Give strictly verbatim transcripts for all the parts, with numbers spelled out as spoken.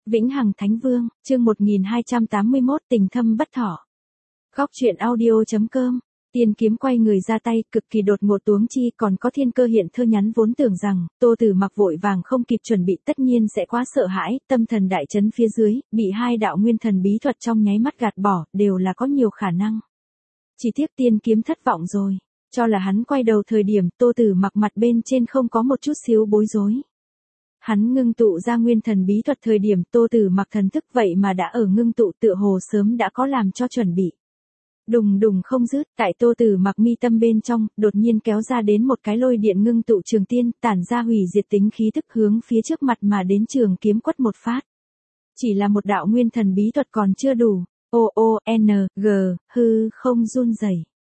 Vĩnh Hằng Thánh Vương, chương một nghìn hai trăm tám mươi mốt tình thâm bất thỏ. Góc truyện audio.com. Tiên kiếm quay người ra tay, cực kỳ đột ngột tuống chi, còn có thiên cơ hiện thơ nhắn vốn tưởng rằng, Tô Tử Mặc vội vàng không kịp chuẩn bị tất nhiên sẽ quá sợ hãi, tâm thần đại chấn phía dưới, bị hai đạo nguyên thần bí thuật trong nháy mắt gạt bỏ, đều là có nhiều khả năng. Chỉ tiếc tiên kiếm thất vọng rồi, cho là hắn quay đầu thời điểm, Tô Tử Mặc mặt bên trên không có một chút xíu bối rối. Hắn ngưng tụ ra nguyên thần bí thuật thời điểm Tô Tử Mặc thần thức vậy mà đã ở ngưng tụ tựa hồ sớm đã có làm cho chuẩn bị. Đùng đùng không dứt, tại Tô Tử Mặc mi tâm bên trong, đột nhiên kéo ra đến một cái lôi điện ngưng tụ trường tiên, tản ra hủy diệt tính khí tức hướng phía trước mặt mà đến trường kiếm quất một phát. Chỉ là một đạo nguyên thần bí thuật còn chưa đủ, O O N G, hư không run rẩy.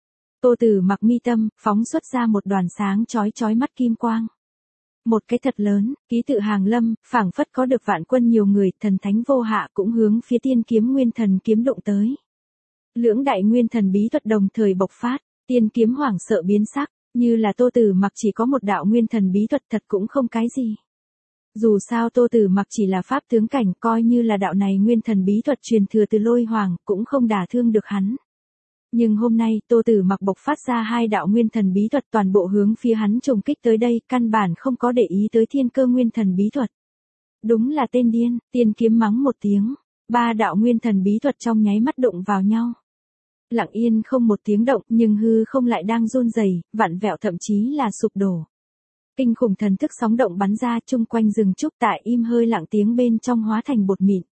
Tô Tử Mặc mi tâm, phóng xuất ra một đoàn sáng chói chói mắt kim quang. Một cái thật lớn, ký tự hàng lâm, phảng phất có được vạn quân nhiều người, thần thánh vô hạ cũng hướng phía tiên kiếm nguyên thần kiếm đụng tới. Lưỡng đại nguyên thần bí thuật đồng thời bộc phát, tiên kiếm hoảng sợ biến sắc, như là Tô Tử Mặc chỉ có một đạo nguyên thần bí thuật thật cũng không cái gì. Dù sao Tô Tử Mặc chỉ là pháp tướng cảnh, coi như là đạo này nguyên thần bí thuật truyền thừa từ Lôi Hoàng, cũng không đả thương được hắn. Nhưng hôm nay, Tô Tử Mặc bộc phát ra hai đạo nguyên thần bí thuật toàn bộ hướng phía hắn trùng kích tới đây, căn bản không có để ý tới thiên cơ nguyên thần bí thuật. Đúng là tên điên, tiên kiếm mắng một tiếng, ba đạo nguyên thần bí thuật trong nháy mắt đụng vào nhau. Lặng yên không một tiếng động, nhưng hư không lại đang run rẩy, vặn vẹo thậm chí là sụp đổ. Kinh khủng thần thức sóng động bắn ra chung quanh rừng trúc tại im hơi lặng tiếng bên trong hóa thành bột mịn.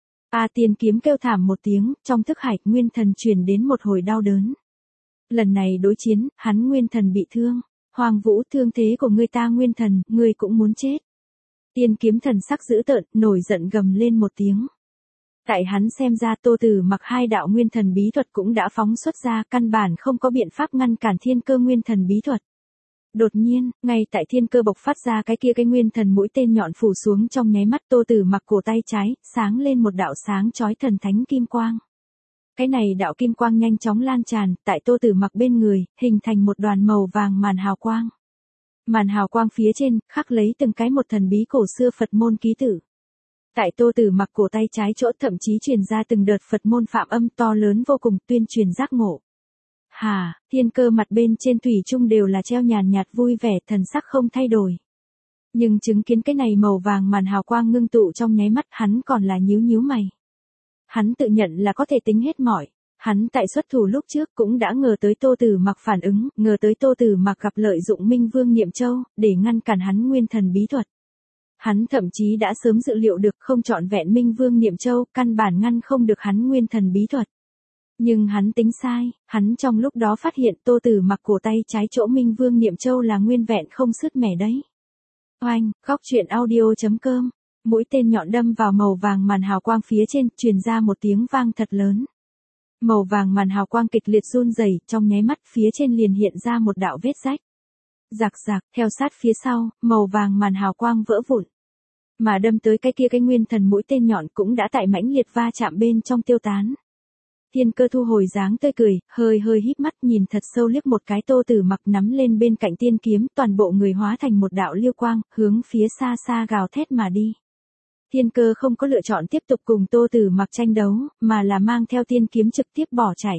A tiên kiếm kêu thảm một tiếng, trong thức hải nguyên thần truyền đến một hồi đau đớn. Lần này đối chiến, hắn nguyên thần bị thương. Hoàng Vũ, thương thế của ngươi ta nguyên thần, ngươi cũng muốn chết. Tiên kiếm thần sắc dữ tợn, nổi giận gầm lên một tiếng. Tại hắn xem ra Tô Tử Mặc hai đạo nguyên thần bí thuật cũng đã phóng xuất ra, căn bản không có biện pháp ngăn cản thiên cơ nguyên thần bí thuật. Đột nhiên, ngay tại thiên cơ bộc phát ra cái kia cái nguyên thần mũi tên nhọn phủ xuống trong nháy mắt Tô Tử Mặc cổ tay trái, sáng lên một đạo sáng chói thần thánh kim quang. Cái này đạo kim quang nhanh chóng lan tràn, tại Tô Tử Mặc bên người, hình thành một đoàn màu vàng màn hào quang. Màn hào quang phía trên, khắc lấy từng cái một thần bí cổ xưa Phật môn ký tự. Tại Tô Tử Mặc cổ tay trái chỗ thậm chí truyền ra từng đợt Phật môn phạm âm to lớn vô cùng tuyên truyền giác ngộ. Hà, thiên cơ mặt bên trên thủy chung đều là treo nhàn nhạt vui vẻ, thần sắc không thay đổi. Nhưng chứng kiến cái này màu vàng màn hào quang ngưng tụ trong nháy mắt hắn còn là nhíu nhíu mày. Hắn tự nhận là có thể tính hết mọi. Hắn tại xuất thủ lúc trước cũng đã ngờ tới Tô Tử Mặc phản ứng, ngờ tới Tô Tử Mặc gặp lợi dụng Minh Vương Niệm Châu, để ngăn cản hắn nguyên thần bí thuật. Hắn thậm chí đã sớm dự liệu được không trọn vẹn Minh Vương Niệm Châu, căn bản ngăn không được hắn nguyên thần bí thuật. Nhưng hắn tính sai, hắn trong lúc đó phát hiện Tô Tử Mặc cổ tay trái chỗ Minh Vương Niệm Châu là nguyên vẹn không sứt mẻ đấy. Oanh, góc truyện audio.com, mũi tên nhọn đâm vào màu vàng màn hào quang phía trên, truyền ra một tiếng vang thật lớn. Màu vàng màn hào quang kịch liệt run rẩy, trong nháy mắt phía trên liền hiện ra một đạo vết rách. Rạc rạc, theo sát phía sau, màu vàng màn hào quang vỡ vụn. Mà đâm tới cái kia cái nguyên thần mũi tên nhọn cũng đã tại mãnh liệt va chạm bên trong tiêu tán. Thiên cơ thu hồi dáng tươi cười, hơi hơi híp mắt nhìn thật sâu liếc một cái Tô Tử Mặc nắm lên bên cạnh tiên kiếm, toàn bộ người hóa thành một đạo liêu quang, hướng phía xa xa gào thét mà đi. Thiên cơ không có lựa chọn tiếp tục cùng Tô Tử Mặc tranh đấu, mà là mang theo tiên kiếm trực tiếp bỏ chạy.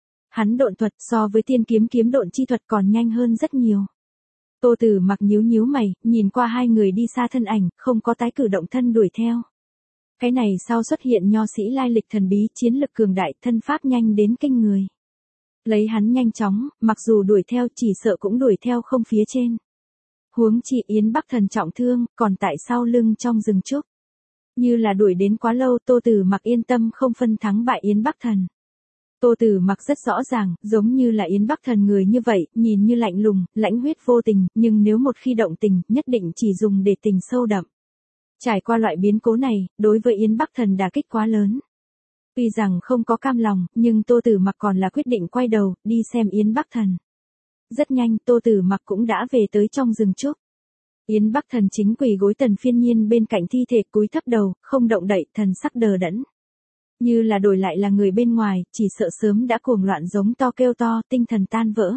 Hắn độn thuật so với tiên kiếm kiếm độn chi thuật còn nhanh hơn rất nhiều. Tô Tử Mặc nhíu nhíu mày, nhìn qua hai người đi xa thân ảnh, không có tái cử động thân đuổi theo. Cái này sau xuất hiện nho sĩ lai lịch thần bí, chiến lực cường đại, thân pháp nhanh đến kinh người. Lấy hắn nhanh chóng, mặc dù đuổi theo chỉ sợ cũng đuổi theo không phía trên. Huống chi Yến Bắc Thần trọng thương, còn tại sau lưng trong rừng trúc. Như là đuổi đến quá lâu, Tô Tử Mặc yên tâm không phân thắng bại Yến Bắc Thần. Tô Tử Mặc rất rõ ràng, giống như là Yến Bắc Thần người như vậy, nhìn như lạnh lùng, lãnh huyết vô tình, nhưng nếu một khi động tình, nhất định chỉ dùng để tình sâu đậm. Trải qua loại biến cố này, đối với Yến Bắc Thần đả kích quá lớn. Tuy rằng không có cam lòng, nhưng Tô Tử Mặc còn là quyết định quay đầu, đi xem Yến Bắc Thần. Rất nhanh, Tô Tử Mặc cũng đã về tới trong rừng trúc. Yến Bắc Thần chính quỳ gối Tần Phiên Nhiên bên cạnh thi thể, cúi thấp đầu, không động đậy, thần sắc đờ đẫn. Như là đổi lại là người bên ngoài, chỉ sợ sớm đã cuồng loạn giống to kêu to, tinh thần tan vỡ.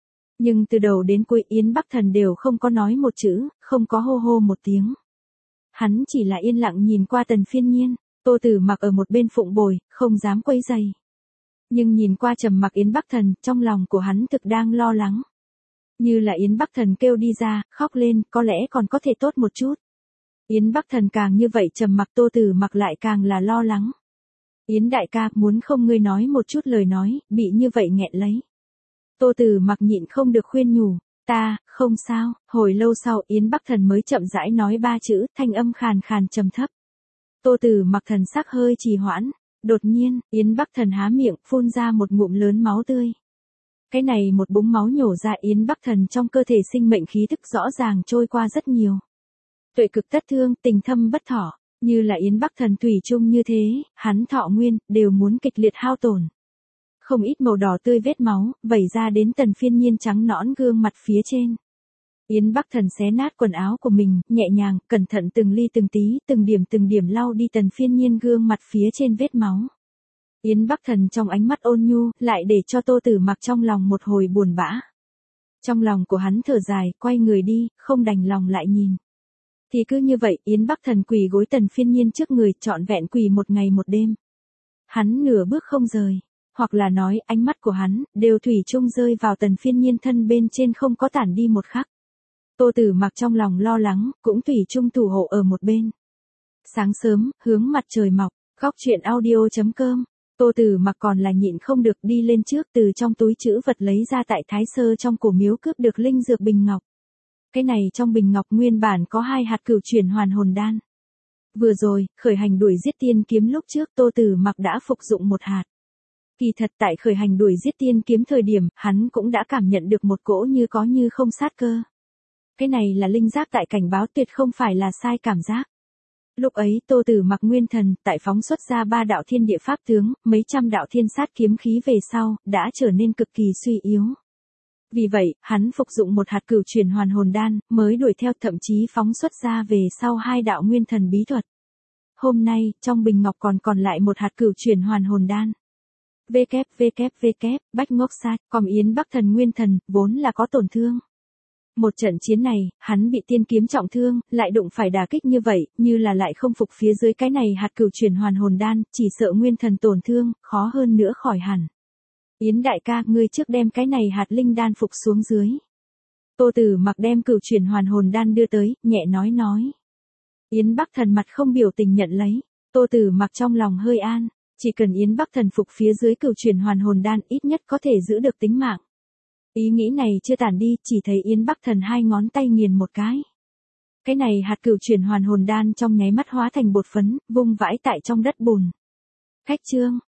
Nhưng từ đầu đến cuối Yến Bắc Thần đều không có nói một chữ, không có hô hô một tiếng. Hắn chỉ là yên lặng nhìn qua Tần Phiên Nhiên, Tô Tử Mặc ở một bên phụng bồi, không dám quấy rầy. Nhưng nhìn qua trầm mặc Yến Bắc Thần, trong lòng của hắn thực đang lo lắng. Như là Yến Bắc Thần kêu đi ra, khóc lên, có lẽ còn có thể tốt một chút. Yến Bắc Thần càng như vậy trầm mặc, Tô Tử Mặc lại càng là lo lắng. Yến đại ca, muốn không ngươi nói một chút lời nói, bị như vậy nghẹn lấy. Tô Tử Mặc nhịn không được khuyên nhủ, ta, không sao. Hồi lâu sau Yến Bắc Thần mới chậm rãi nói ba chữ, thanh âm khàn khàn trầm thấp. Tô Tử Mặc thần sắc hơi trì hoãn, đột nhiên, Yến Bắc Thần há miệng, phun ra một ngụm lớn máu tươi. Cái này một búng máu nhổ ra, Yến Bắc Thần trong cơ thể sinh mệnh khí tức rõ ràng trôi qua rất nhiều. Tuệ cực tất thương, tình thâm bất thọ, như là Yến Bắc Thần thủy chung như thế, hắn thọ nguyên, đều muốn kịch liệt hao tổn. Không ít màu đỏ tươi vết máu, vẩy ra đến Tần Phiên Nhiên trắng nõn gương mặt phía trên. Yến Bắc Thần xé nát quần áo của mình, nhẹ nhàng, cẩn thận từng ly từng tí, từng điểm từng điểm lau đi Tần Phiên Nhiên gương mặt phía trên vết máu. Yến Bắc Thần trong ánh mắt ôn nhu, lại để cho Tô Tử Mặc trong lòng một hồi buồn bã. Trong lòng của hắn thở dài, quay người đi, không đành lòng lại nhìn. Thì cứ như vậy, Yến Bắc Thần quỳ gối Tần Phiên Nhiên trước người, trọn vẹn quỳ một ngày một đêm. Hắn nửa bước không rời, hoặc là nói, ánh mắt của hắn, đều thủy chung rơi vào Tần Phiên Nhiên thân bên trên không có tản đi một khắc. Tô Tử Mặc trong lòng lo lắng, cũng thủy chung thủ hộ ở một bên. Sáng sớm, hướng mặt trời mọc, góc truyện audio chấm com. Tô Tử Mặc còn là nhịn không được đi lên trước, từ trong túi trữ vật lấy ra tại Thái Sơ trong cổ miếu cướp được linh dược bình ngọc. Cái này trong bình ngọc nguyên bản có hai hạt cửu chuyển hoàn hồn đan. Vừa rồi, khởi hành đuổi giết tiên kiếm lúc trước Tô Tử Mặc đã phục dụng một hạt. Kỳ thật tại khởi hành đuổi giết tiên kiếm thời điểm, hắn cũng đã cảm nhận được một cỗ như có như không sát cơ. Cái này là linh giác tại cảnh báo, tuyệt không phải là sai cảm giác. Lúc ấy Tô Tử Mặc nguyên thần, tại phóng xuất ra ba đạo thiên địa pháp tướng, mấy trăm đạo thiên sát kiếm khí về sau, đã trở nên cực kỳ suy yếu. Vì vậy, hắn phục dụng một hạt cửu chuyển hoàn hồn đan, mới đuổi theo, thậm chí phóng xuất ra về sau hai đạo nguyên thần bí thuật. Hôm nay, trong bình ngọc còn còn lại một hạt cửu chuyển hoàn hồn đan. www, bách ngốc sát, com Yến Bắc Thần nguyên thần, vốn là có tổn thương. Một trận chiến này, hắn bị tiên kiếm trọng thương, lại đụng phải đả kích như vậy, như là lại không phục phía dưới cái này hạt cửu chuyển hoàn hồn đan, chỉ sợ nguyên thần tổn thương, khó hơn nữa khỏi hẳn. Yến đại ca, ngươi trước đem cái này hạt linh đan phục xuống dưới. Tô Tử Mặc đem cửu chuyển hoàn hồn đan đưa tới, nhẹ nói nói. Yến Bắc Thần mặt không biểu tình nhận lấy, Tô Tử Mặc trong lòng hơi an, chỉ cần Yến Bắc Thần phục phía dưới cửu chuyển hoàn hồn đan, ít nhất có thể giữ được tính mạng. Ý nghĩ này chưa tản đi, chỉ thấy Yến Bắc Thần hai ngón tay nghiền một cái. Cái này hạt cửu chuyển hoàn hồn đan trong nháy mắt hóa thành bột phấn, vung vãi tại trong đất bùn. Khách chương,